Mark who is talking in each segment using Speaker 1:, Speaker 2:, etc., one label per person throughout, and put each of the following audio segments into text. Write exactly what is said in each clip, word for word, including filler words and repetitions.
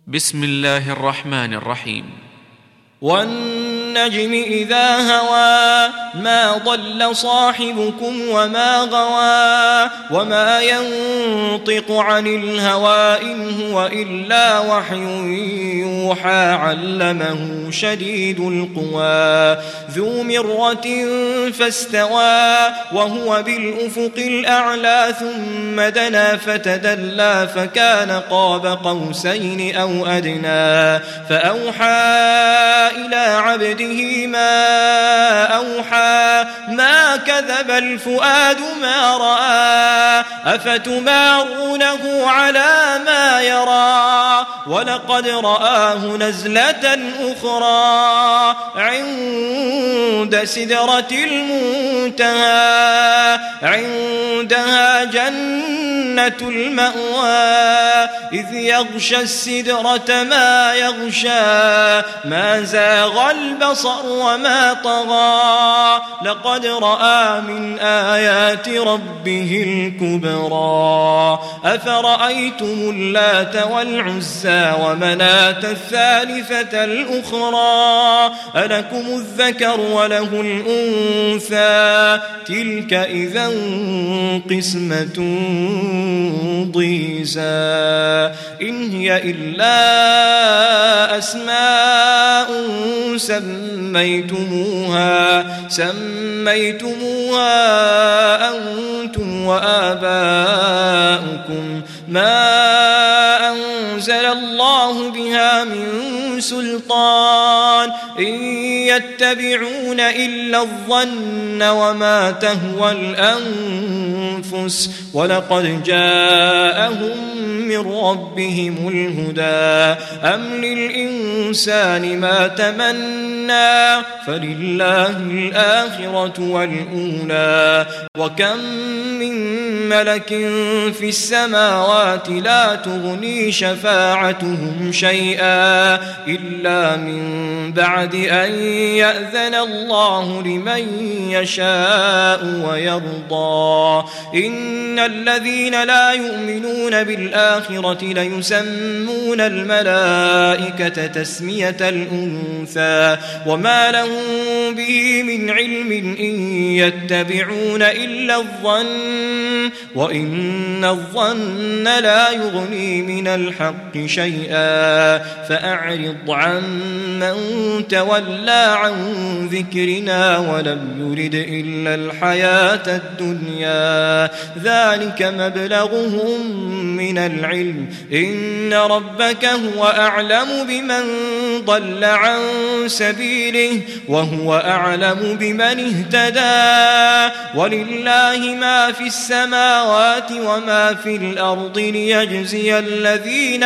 Speaker 1: بسم الله الرحمن الرحيم.
Speaker 2: والنجم إذا هوى ما ضل صاحبكم وما غوى وما ينطق عن الهوى إن هو إلا وحي يوحى علمه شديد القوى ذو مرة فاستوى وهو بالأفق الأعلى ثم دنا فتدلى فكان قاب قوسين أو أدنى فأوحى إلى عبده ما أوحى ما كذب الفؤاد ما رأى أفتمارونه على ما يرى ولقد رآه نزلة أخرى عند سدرة المنتهى عندها جنة المأوى إذ يغشى السدرة ما يغشى ما زاغ البصر وما طغى لقد رأى من آيات ربه الكبرى أفرأيتم اللات والعزى ومناة الثالثة الأخرى ألكم الذكر وله الأنثى تلك إذا قسمة ضيزى إن هي إلا أسماء سميتموها سميتموها أنتم وآباؤكم ما أنزل الله بها من سلطان إن يتبعون إلا الظن وما تهوى الأنفس ولقد جاءهم من ربهم الهدى أم للإنسان ما تمنى فلله الآخرة والأولى وكم من ملك في السماوات لا تغني شفاعتهم شيئا إلا من بعد أن يأذن الله لمن يشاء ويرضى إن الذين لا يؤمنون بالآخرة ليسمون الملائكة تسمية الأنثى وما لهم به من علم إن يتبعون إلا الظن وإن الظن لا يغني من الحق شيئا فأعرض عن من تولى عن ذكرنا ولم يرد إلا الحياة الدنيا ذلك مبلغهم من العلم إن ربك هو أعلم بمن ضل عن سبيله وهو أعلم بمن اهتدى ولله ما في السماوات وما في الأرض ليجزي الذين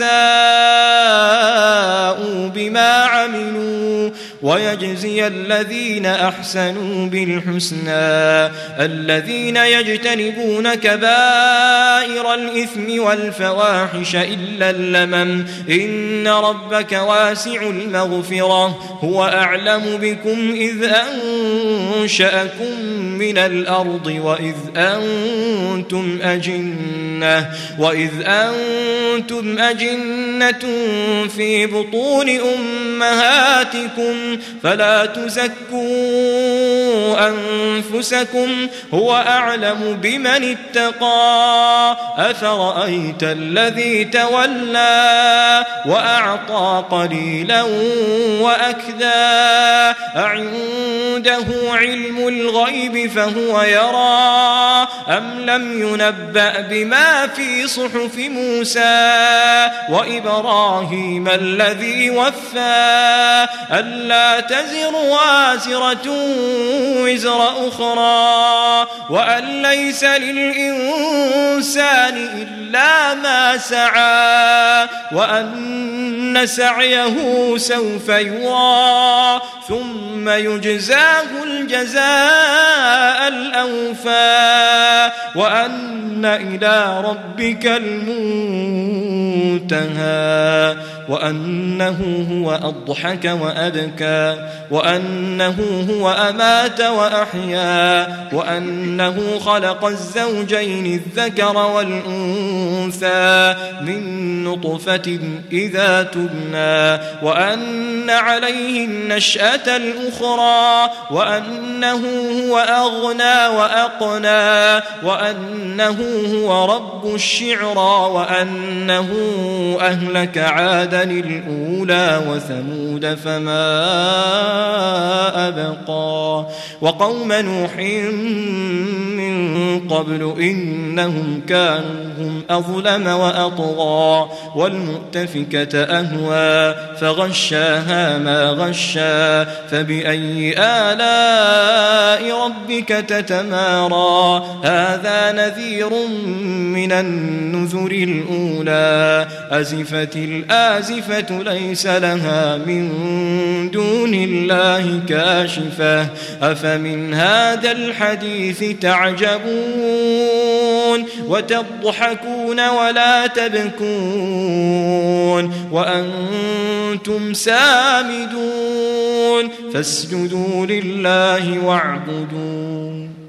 Speaker 2: أساءوا بما عملوا ويجزي الذين أحسنوا بالحسنى الذين يجتنبون كبائر الإثم والفواحش إلا اللمم إن ربك واسع المغفرة هو أعلم بكم إذ أنشأكم من الأرض وإذ أنتم أجنة وإذ أنتم أجنة في بطون أمهاتكم فلا تزكوا أنفسكم هو أعلم بمن اتقى أفرأيت الذي تولى وأعطى قليلا وأكدى أعنده علم الغيب فهو يرى أم لم ينبأ بما في صحف موسى وإبراهيم الذي وفى ألا تزر وازرة وزر أخرى وأن ليس للإنسان إلا ما سعى وأن سعيه سوف يرى ثم يجزاه الجزاء الأوفى وأن إلى ربك المنتهى وأنه هو أضحك وأبكى وأنه هو أمات وأحيا وأنه خلق الزوجين الذكر والأنثى من نطفة إذا تبنى وأن عليه النشأة الأخرى وأنه هو أغنى وأقنى وأنه هو رب الشعرى وأنه أهلك عادا الأولى وثمود فما أبقى وقوم نوح من قبل إنهم كانوا هم أظلم وأطغى والمؤتفكة أهوى فغشاها ما غشى فبأي آلاء ربك تتمارى هذا نذير من النذر الأولى أزفت الآزفة ليس لها من دون الله كاشفة أفمن هذا الحديث تعجبون وتضحكون ولا تبكون وأنتم سامدون فاسجدوا لله واعبدون